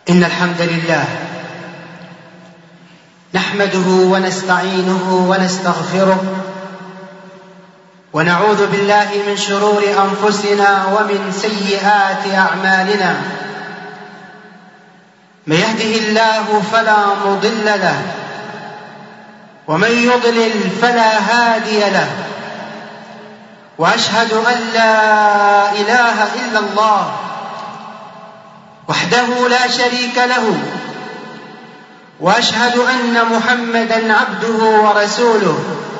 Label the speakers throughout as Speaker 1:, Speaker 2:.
Speaker 1: إن الحمد لله نحمده ونستعينه ونستغفره ونعوذ بالله من شرور أنفسنا ومن سيئات أعمالنا. من يهده الله فلا مضل له ومن يضلل فلا هادي له، وأشهد أن لا إله إلا الله وحده لا شريك له، وأشهد أن محمدًا عبده ورسوله.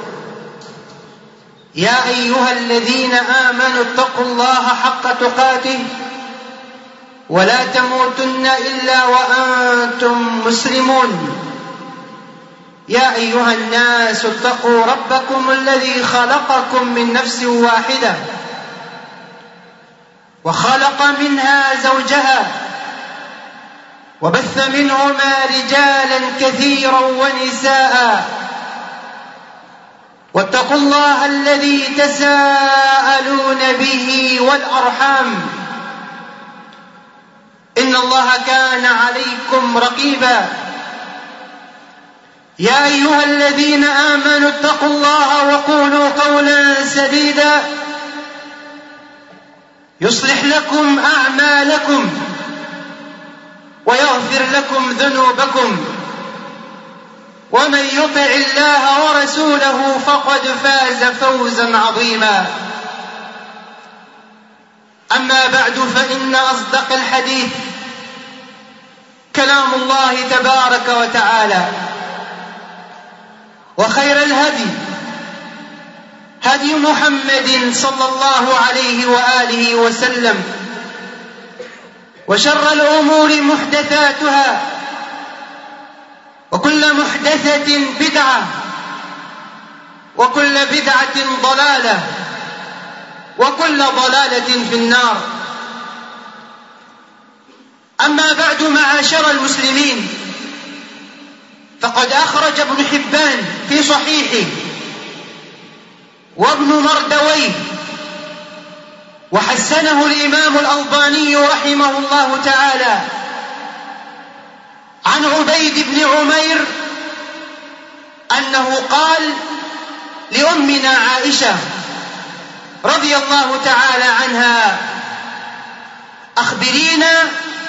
Speaker 1: يا أيها الذين آمنوا اتقوا الله حق تقاته ولا تموتن إلا وأنتم مسلمون. يا أيها الناس اتقوا ربكم الذي خلقكم من نفس واحدة وخلق منها زوجها وبث منهما رجالا كثيرا ونساء، واتقوا الله الذي تساءلون به والأرحام، إن الله كان عليكم رقيبا. يا أيها الذين آمنوا اتقوا الله وقولوا قولا سديدا يصلح لكم أعمالكم ويغفر لكم ذنوبكم، ومن يطع الله ورسوله فقد فاز فوزا عظيما. أما بعد، فإن أصدق الحديث كلام الله تبارك وتعالى، وخير الهدي هدي محمد صلى الله عليه وآله وسلم، وشر الأمور محدثاتها، وكل محدثة بدعة، وكل بدعة ضلالة، وكل ضلالة في النار. أما بعد، معاشر المسلمين، فقد أخرج ابن حبان في صحيحه وابن مردويه وحسنه الإمام الألباني رحمه الله تعالى عن عبيد بن عمير أنه قال لأمنا عائشة رضي الله تعالى عنها: أخبرينا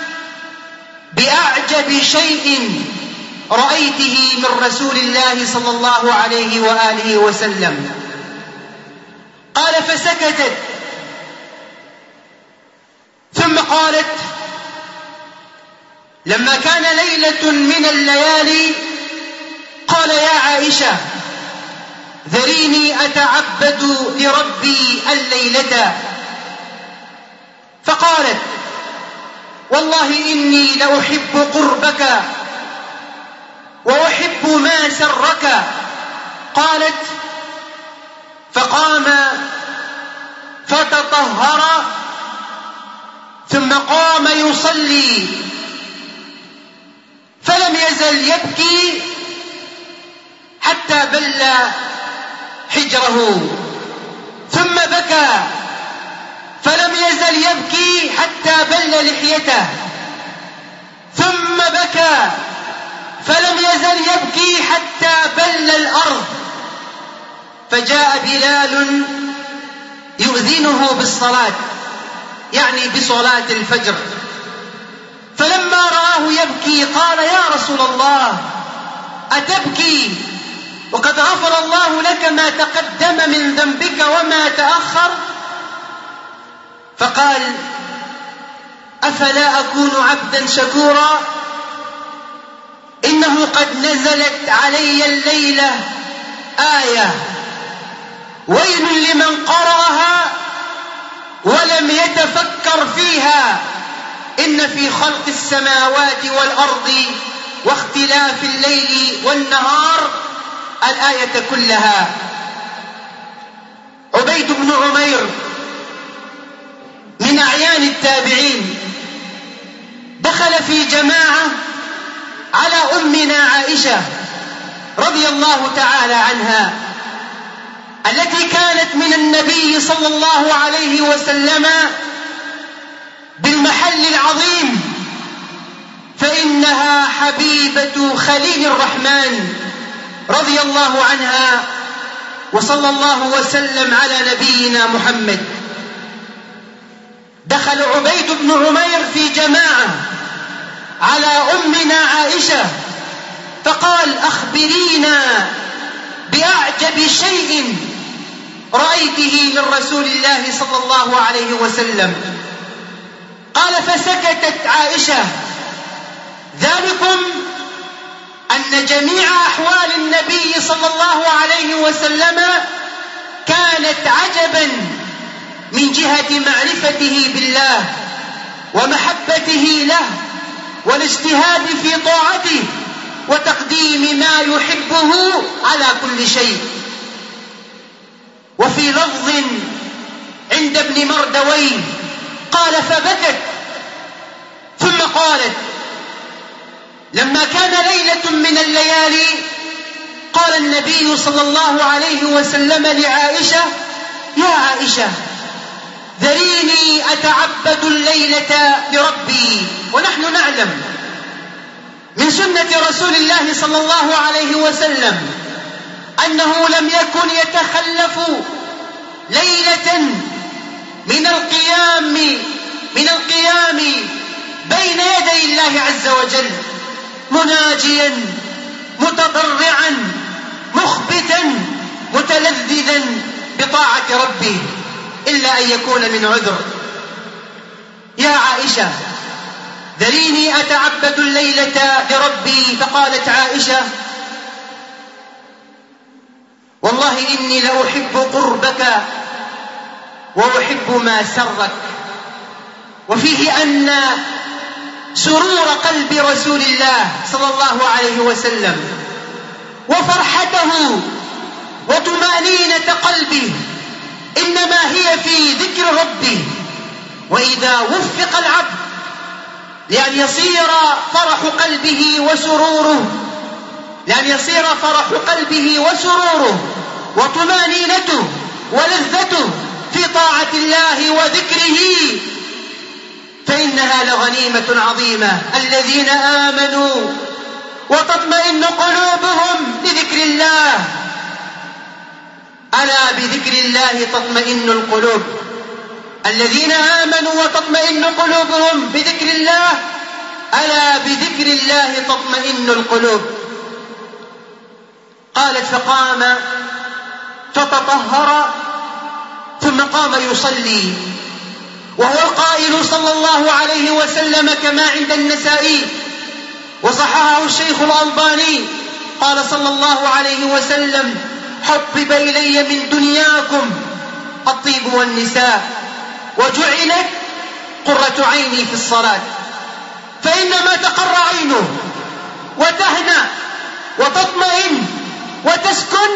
Speaker 1: بأعجب شيء رأيته من رسول الله صلى الله عليه وآله وسلم. قال: فسكتت، ثم قالت: لما كان ليلة من الليالي قال: يا عائشة، ذريني أتعبد لربي الليلة. فقالت: والله إني لأحب قربك وأحب ما سرك. قالت: فقام فتطهر ثم قام يصلي، فلم يزل يبكي حتى بل حجره، ثم بكى فلم يزل يبكي حتى بل لحيته، ثم بكى فلم يزل يبكي حتى بل الأرض. فجاء بلال يؤذنه بالصلاة، يعني بصلاة الفجر، فلما رآه يبكي قال: يا رسول الله، أتبكي وقد غفر الله لك ما تقدم من ذنبك وما تأخر؟ فقال: أفلا أكون عبدا شكورا؟ إنه قد نزلت علي الليلة آية ويل لمن قرأها ولم يتفكر فيها، إن في خلق السماوات والأرض واختلاف الليل والنهار، الآية كلها. عبيد بن عمير من أعيان التابعين دخل في جماعة على أمنا عائشة رضي الله تعالى عنها، التي كانت من النبي صلى الله عليه وسلم بالمحل العظيم، فإن إنها حبيبة خليل الرحمن رضي الله عنها. وصلى الله وسلم على نبينا محمد. دخل عبيد بن عمير في جماعة على أمنا عائشة فقال: أخبرينا بأعجب شيء رأيته من رسول الله صلى الله عليه وسلم. قال: فسكتت عائشة: ذلكم أن جميع أحوال النبي صلى الله عليه وسلم كانت عجبا من جهة معرفته بالله ومحبته له والاجتهاد في طاعته وتقديم ما يحبه على كل شيء. وفي لفظ عند ابن مردويه قال: فبكت ثم قالت: لما كان ليلة من الليالي قال النبي صلى الله عليه وسلم لعائشة: يا عائشة، ذريني أتعبد الليلة لربي. ونحن نعلم من سنة رسول الله صلى الله عليه وسلم أنه لم يكن يتخلف ليلة من القيام بين يدي الله عز وجل مناجيا متضرعا مخبتا متلذذا بطاعة ربه إلا أن يكون من عذر. يا عائشة، ذريني أتعبد الليلة لربي. فقالت عائشة: والله إني لأحب قربك وأحب ما سرك. وفيه أن سرور قلب رسول الله صلى الله عليه وسلم وفرحته وطمأنينة قلبه إنما هي في ذكر ربه. وإذا وفق العبد لأن يصير فرح قلبه وسروره وطمأنينته ولذته في طاعة الله وذكره فإنها لغنيمة عظيمة. الذين آمنوا وتطمئن قلوبهم بذكر الله، ألا بذكر الله تطمئن القلوب. الذين آمنوا وتطمئن قلوبهم بذكر الله، ألا بذكر الله تطمئن القلوب. قالت: فقام فتطهر ثم قام يصلي، وهو القائل صلى الله عليه وسلم كما عند النسائي وصححه الشيخ الألباني قال صلى الله عليه وسلم: حبب إلي من دنياكم الطيب والنساء وجعلت قرة عيني في الصلاة. فإنما تقر عينه وتهنى وتطمئن وتسكن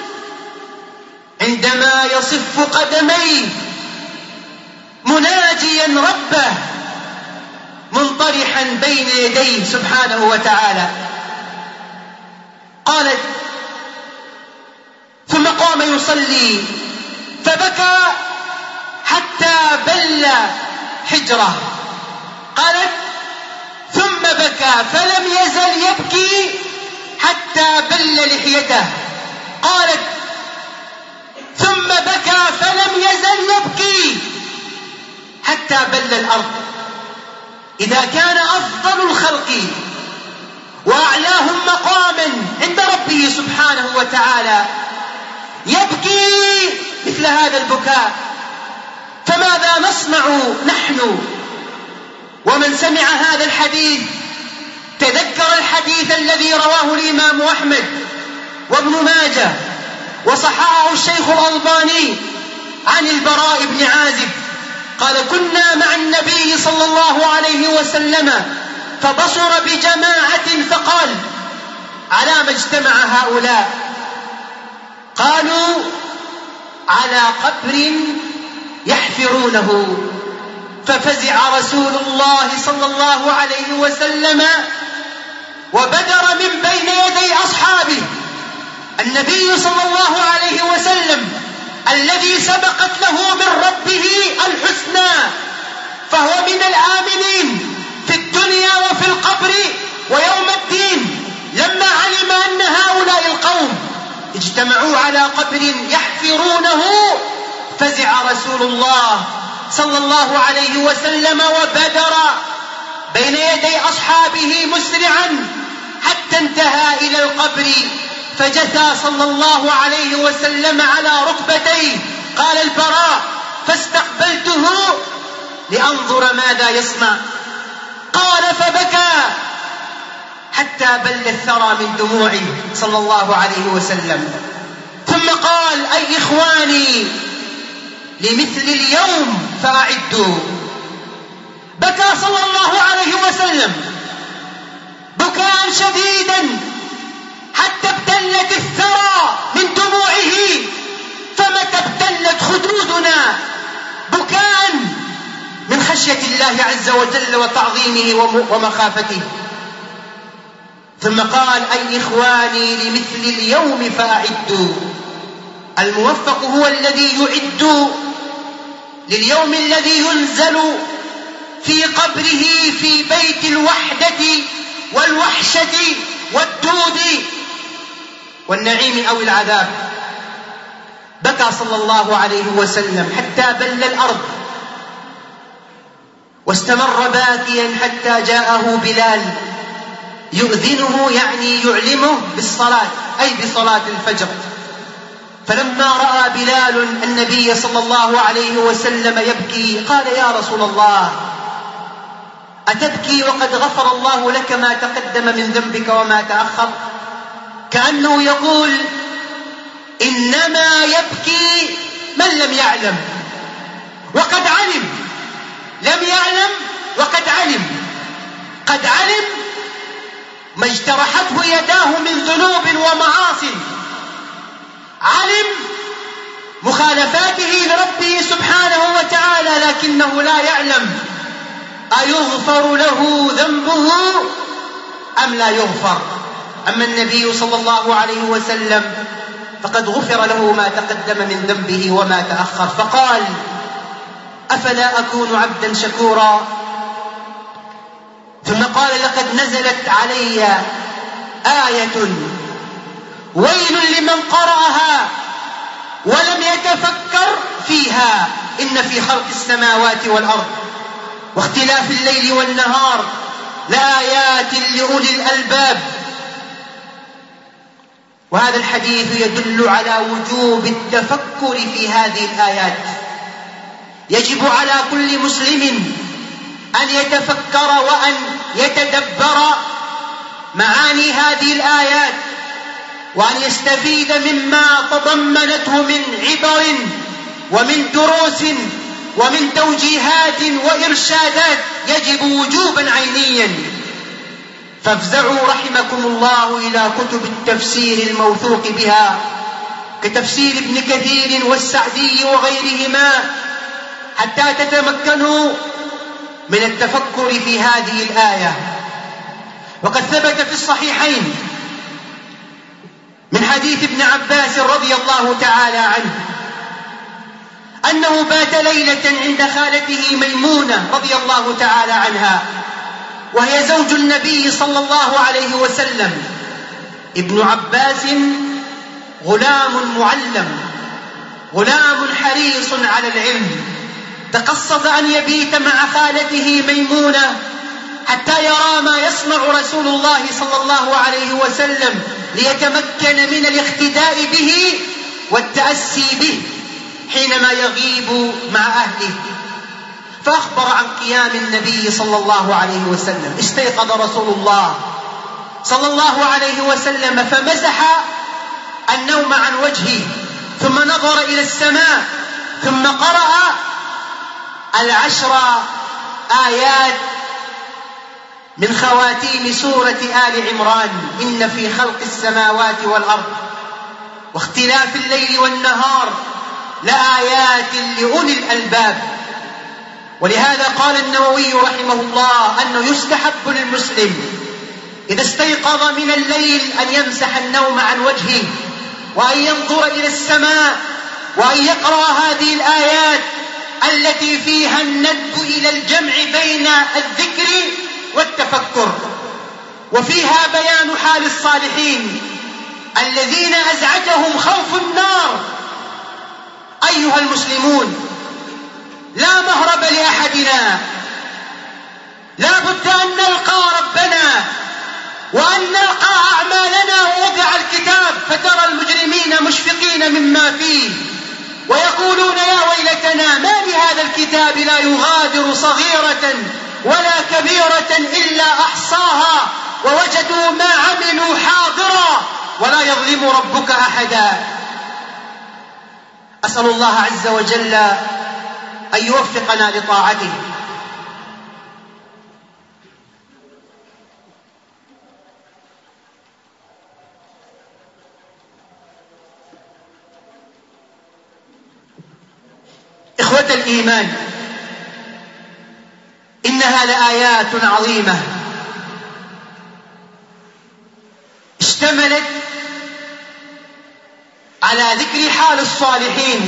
Speaker 1: عندما يصف قدميه مناجيا ربه منطرحا بين يديه سبحانه وتعالى. قالت: ثم قام يصلي فبكى حتى بل حجره. قالت: ثم بكى فلم يزل يبكي حتى بل لحيته. قالت: ثم بكى فلم يزل يبكي حتى بل الأرض. إذا كان أفضل الخلق وأعلاهم مقاما عند ربه سبحانه وتعالى يبكي مثل هذا البكاء، فماذا نصنع نحن؟ ومن سمع هذا الحديث تذكر الحديث الذي رواه الإمام أحمد وابن ماجه وصححه الشيخ الألباني عن البراء بن عازب قال: كنا مع النبي صلى الله عليه وسلم فبصر بجماعة فقال: على ما اجتمع هؤلاء؟ قالوا: على قبر يحفرونه. ففزع رسول الله صلى الله عليه وسلم وبدر من بين يدي أصحابه النبي صلى الله عليه وسلم الذي سبقت له من ربه الحسنى، فهو من الآمنين في الدنيا وفي القبر قبر يحفرونه، فزع رسول الله صلى الله عليه وسلم وبدر بين يدي أصحابه مسرعا حتى انتهى إلى القبر، فجثى صلى الله عليه وسلم على ركبتيه. قال البراء: فاستقبلته لأنظر ماذا يصنع. قال: فبكى حتى بل الثرى من دموعه صلى الله عليه وسلم، ثم قال: أي إخواني، لمثل اليوم فأعدوا. بكى صلى الله عليه وسلم بكاء شديدا حتى ابتلت الثرى من دموعه، فمتى ابتلت خدودنا بكاء من خشية الله عز وجل وتعظيمه ومخافته. ثم قال: أي إخواني، لمثل اليوم فأعدوا. الموفق هو الذي يعد لليوم الذي ينزل في قبره في بيت الوحدة والوحشة والدود والنعيم أو العذاب. بكى صلى الله عليه وسلم حتى بل الأرض، واستمر باكيا حتى جاءه بلال يؤذنه، يعني يعلمه بالصلاة، أي بصلاة الفجر. فلما رأى بلال النبي صلى الله عليه وسلم يبكي قال: يا رسول الله، أتبكي وقد غفر الله لك ما تقدم من ذنبك وما تأخر؟ كأنه يقول: إنما يبكي من لم يعلم وقد علم. لم يعلم وقد علم. قد علم ما اجترحته يداه من ذنوب ومعاصي، علم مخالفاته لربه سبحانه وتعالى، لكنه لا يعلم أيغفر له ذنبه أم لا يغفر. أما النبي صلى الله عليه وسلم فقد غفر له ما تقدم من ذنبه وما تأخر، فقال: أفلا أكون عبدا شكورا؟ ثم قال: لقد نزلت علي آية ويل لمن قرأها ولم يتفكر فيها، إن في خلق السماوات والأرض واختلاف الليل والنهار لآيات لأولي الألباب. وهذا الحديث يدل على وجوب التفكر في هذه الآيات. يجب على كل مسلم أن يتفكر وأن يتدبر معاني هذه الآيات، وأن يستفيد مما تضمنته من عبر ومن دروس ومن توجيهات وإرشادات يجب وجوبا عينيا. فافزعوا رحمكم الله إلى كتب التفسير الموثوق بها كتفسير ابن كثير والسعدي وغيرهما، حتى تتمكنوا من التفكر في هذه الآية. وقد ثبت في الصحيحين من حديث ابن عباس رضي الله تعالى عنه أنه بات ليلة عند خالته ميمونة رضي الله تعالى عنها، وهي زوج النبي صلى الله عليه وسلم. ابن عباس غلام معلم، غلام حريص على العلم، تقصد أن يبيت مع خالته ميمونة حتى يرى ما يصنع رسول الله صلى الله عليه وسلم، ليتمكن من الاقتداء به والتأسي به حينما يغيب مع أهله. فأخبر عن قيام النبي صلى الله عليه وسلم. استيقظ رسول الله صلى الله عليه وسلم فمسح النوم عن وجهه، ثم نظر إلى السماء، ثم قرأ 10 آيات من خواتيم سورة آل عمران: إن في خلق السماوات والأرض واختلاف الليل والنهار لآيات لأولي الألباب. ولهذا قال النووي رحمه الله أنه يستحب للمسلم إذا استيقظ من الليل أن يمسح النوم عن وجهه، وأن ينظر إلى السماء، وأن يقرأ هذه الآيات التي فيها الندب إلى الجمع بين الذكر والتفكر، وفيها بيان حال الصالحين الذين أزعجهم خوف النار. أيها المسلمون، لا مهرب لأحدنا، لا بد أن نلقى ربنا وأن نلقى أعمالنا. ووضع الكتاب فترى المجرمين مشفقين مما فيه ويقولون يا ويلتنا ما لهذا الكتاب لا يغادر صغيرة ولا كبيرة إلا أحصاها ووجدوا ما عملوا حاضرا ولا يظلم ربك أحدا. أسأل الله عز وجل أن يوفقنا لطاعته. إخوة الإيمان، إنها لآيات عظيمة اشتملت على ذكر حال الصالحين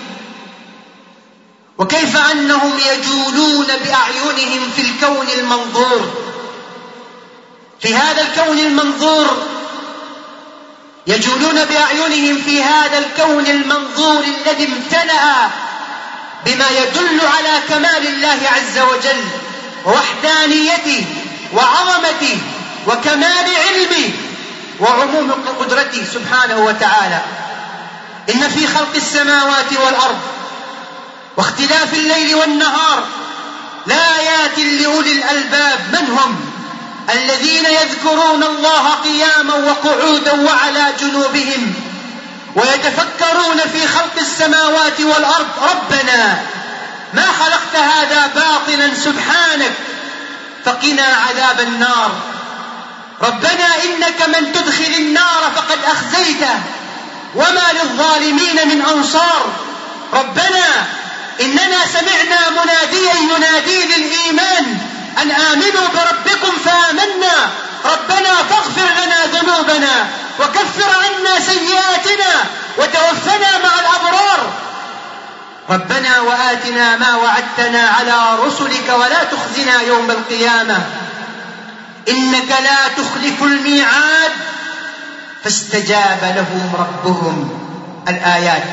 Speaker 1: وكيف أنهم يجولون بأعينهم في الكون المنظور. في هذا الكون المنظور يجولون بأعينهم في هذا الكون المنظور الذي امتلأ بما يدل على كمال الله عز وجل ووحدانيته وعظمته وكمال علمه وعموم قدرته سبحانه وتعالى. إن في خلق السماوات والأرض واختلاف الليل والنهار لآيات لأولي الألباب. من هم؟ الذين يذكرون الله قياما وقعودا وعلى جنوبهم ويتفكرون في خلق السماوات والأرض. ربنا ما خلقت هذا باطلا سبحانك فقنا عذاب النار. ربنا إنك من تدخل النار فقد أخزيته وما للظالمين من أنصار. ربنا إننا سمعنا مناديا ينادي للإيمان أن آمنوا بربكم فآمنا. ربنا فاغفر لنا ذنوبنا وكفر عنا سيئاتنا وتوفنا مع الأبرار. ربنا وآتنا ما وعدتنا على رسلك ولا تخزنا يوم القيامة إنك لا تخلف الميعاد. فاستجاب لهم ربهم. الآيات.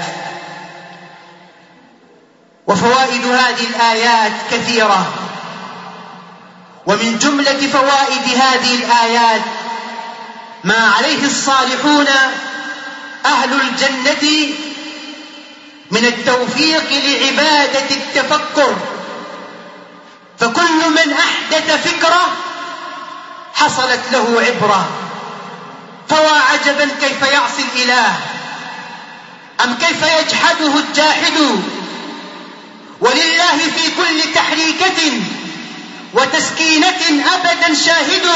Speaker 1: وفوائد هذه الآيات كثيرة، ومن جملة فوائد هذه الآيات ما عليه الصالحون أهل الجنة من التوفيق لعبادة التفكر. فكل من أحدث فكرة حصلت له عبرة. فوا عجبا كيف يعصي الإله أم كيف يجحده الجاحد. ولله في كل تحريكة وتسكينة أبدا شاهد.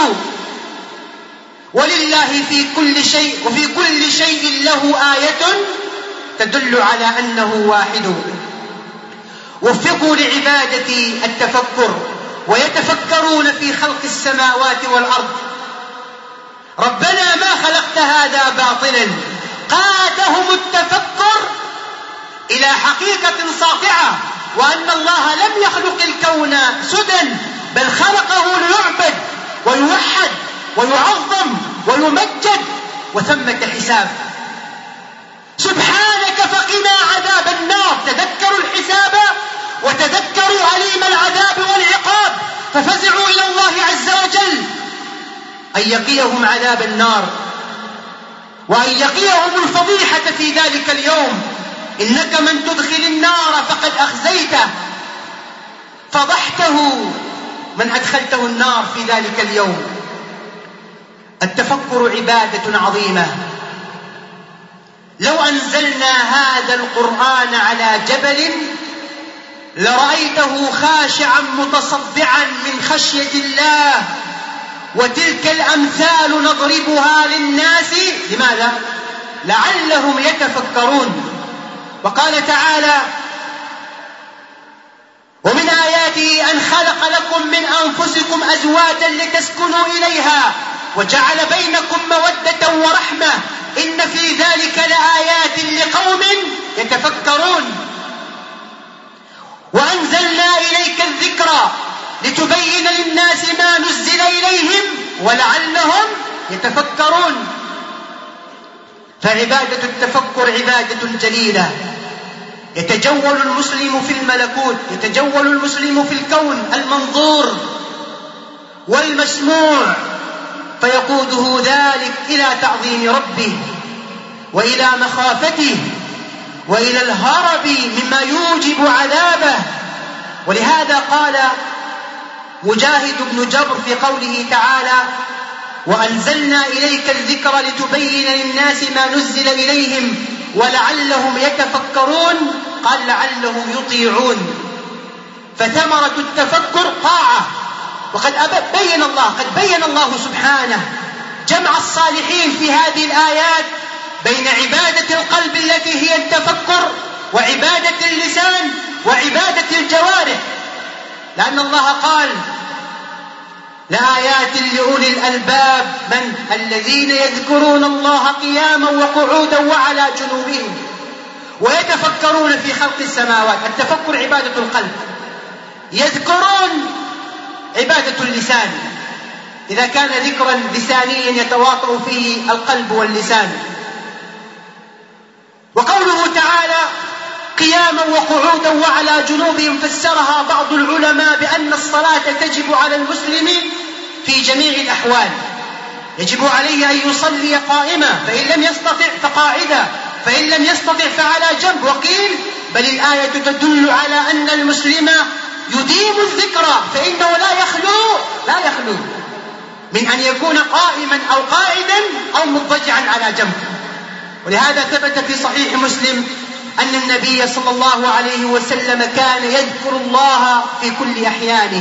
Speaker 1: ولله في كل شيء وفي كل شيء له آية تدل على أنه واحد. وفقوا لعبادة التفكر ويتفكرون في خلق السماوات والأرض. ربنا ما خلقت هذا باطلا. قادهم التفكر إلى حقيقة ساطعة، وأن الله لم يخلق الكون سدى بل خلقه ليعبد ويوحد ويعظم ويمجد وثمة حساب. سبحانك فقنا عذاب النار. تذكروا الحساب وتذكروا أليم العذاب والعقاب ففزعوا إلى الله عز وجل أن يقيهم عذاب النار وأن يقيهم الفضيحة في ذلك اليوم. إنك من تدخل النار فقد أخزيته فضحته من أدخلته النار في ذلك اليوم. التفكر عبادة عظيمة. لو أنزلنا هذا القرآن على جبل لرأيته خاشعا متصدعا من خشية الله. وتلك الأمثال نضربها للناس. لماذا؟ لعلهم يتفكرون. وقال تعالى: ومن آياته أن خلق لكم من أنفسكم أزواجا لتسكنوا إليها وجعل بينكم مودة ورحمة إن في ذلك لآيات لقوم يتفكرون. وأنزلنا إليك الذكرى لتبين للناس ما نزل إليهم ولعلهم يتفكرون. فعبادة التفكر عبادة جليلة. يتجول المسلم في الملكوت، يتجول المسلم في الكون المنظور والمسموع، فيقوده ذلك إلى تعظيم ربه وإلى مخافته وإلى الهرب مما يوجب عذابه. ولهذا قال مجاهد بن جبر في قوله تعالى: وأنزلنا إليك الذكر لتبين للناس ما نزل إليهم ولعلهم يتفكرون، قال لعلهم يطيعون. فثمرة التفكر طاعة. وقد بين الله سبحانه جمع الصالحين في هذه الآيات بين عبادة القلب التي هي التفكر وعبادة اللسان وعبادة الجوارح، لأن الله قال: لآيات لأولي الألباب من الذين يذكرون الله قياما وقعودا وعلى جنوبهم ويتفكرون في خلق السماوات. التفكر عبادة القلب. يذكرون عبادة اللسان، إذا كان ذكرا لسانيا يتواطؤ فيه القلب واللسان. وقوله تعالى قياما وقعودا وعلى جنوبهم فسرها بعض العلماء بأن الصلاة تجب على المسلم في جميع الأحوال. يجب عليه أن يصلي قائما، فإن لم يستطع فقاعدا، فإن لم يستطع فعلى جنب. وقيل بل الآية تدل على أن المسلم يديم الذكر، فإنه لا يخلو من أن يكون قائما أو قاعدا أو مضطجعا على جنب. ولهذا ثبت في صحيح مسلم أن النبي صلى الله عليه وسلم كان يذكر الله في كل أحيانه.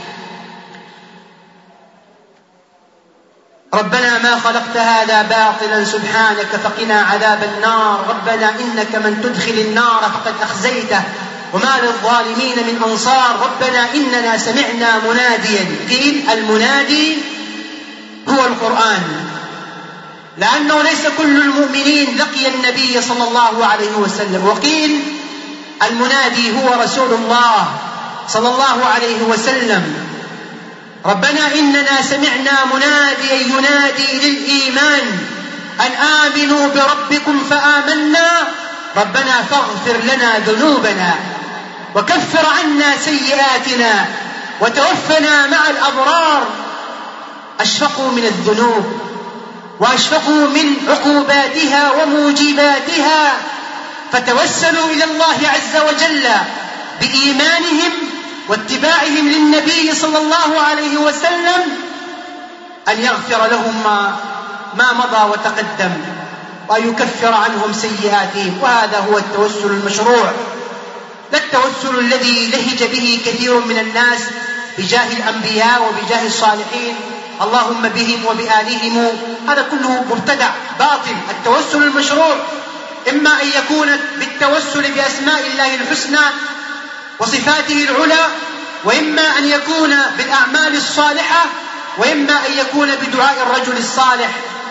Speaker 1: ربنا ما خلقت هذا باطلا سبحانك فقنا عذاب النار، ربنا إنك من تدخل النار فقد أخزيته وما للظالمين من أنصار، ربنا إننا سمعنا مناديا. قيل المنادي هو القرآن، لأنه ليس كل المؤمنين لقي النبي صلى الله عليه وسلم. وقيل المنادي هو رسول الله صلى الله عليه وسلم. ربنا إننا سمعنا مناديا ينادي للإيمان أن آمنوا بربكم فآمنا، ربنا فاغفر لنا ذنوبنا وكفر عنا سيئاتنا وتوفنا مع الأبرار. أشفقوا من الذنوب وأشفقوا من عقوباتها وموجباتها، فتوسلوا إلى الله عز وجل بإيمانهم واتباعهم للنبي صلى الله عليه وسلم أن يغفر لهم ما مضى وتقدم وأن يكفر عنهم سيئاتهم. وهذا هو التوسل المشروع، لا التوسل الذي لهج به كثير من الناس بجاه الأنبياء وبجاه الصالحين، اللهم بهم وبآلهم. هذا كله مبتدع باطل. التوسل المشروع إما أن يكون بالتوسل بأسماء الله الحسنى وصفاته العلى، وإما أن يكون بالأعمال الصالحة، وإما أن يكون بدعاء الرجل الصالح.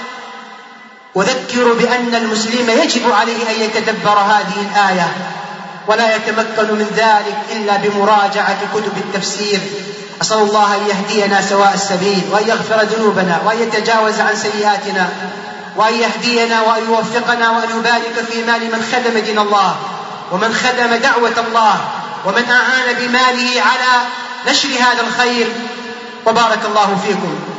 Speaker 1: وذكر بأن المسلم يجب عليه أن يتدبر هذه الآية، ولا يتمكن من ذلك إلا بمراجعة كتب التفسير. أسأل الله أن يهدينا سواء السبيل، وأن يغفر ذنوبنا، وأن يتجاوز عن سيئاتنا، وأن يهدينا وأن يوفقنا، وأن يبارك في مال من خدم دين الله ومن خدم دعوة الله ومن أعان بماله على نشر هذا الخير. وبارك الله فيكم.